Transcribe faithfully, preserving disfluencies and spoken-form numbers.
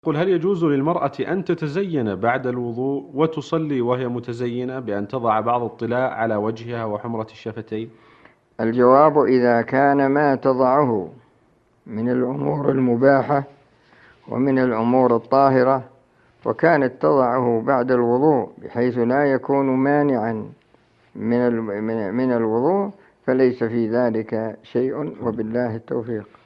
قل هل يجوز للمرأة أن تتزين بعد الوضوء وتصلي وهي متزينة بأن تضع بعض الطلاء على وجهها وحمرة الشفتين؟ الجواب: إذا كان ما تضعه من الأمور المباحة ومن الأمور الطاهرة وكانت تضعه بعد الوضوء بحيث لا يكون مانعا من من الوضوء فليس في ذلك شيء، وبالله التوفيق.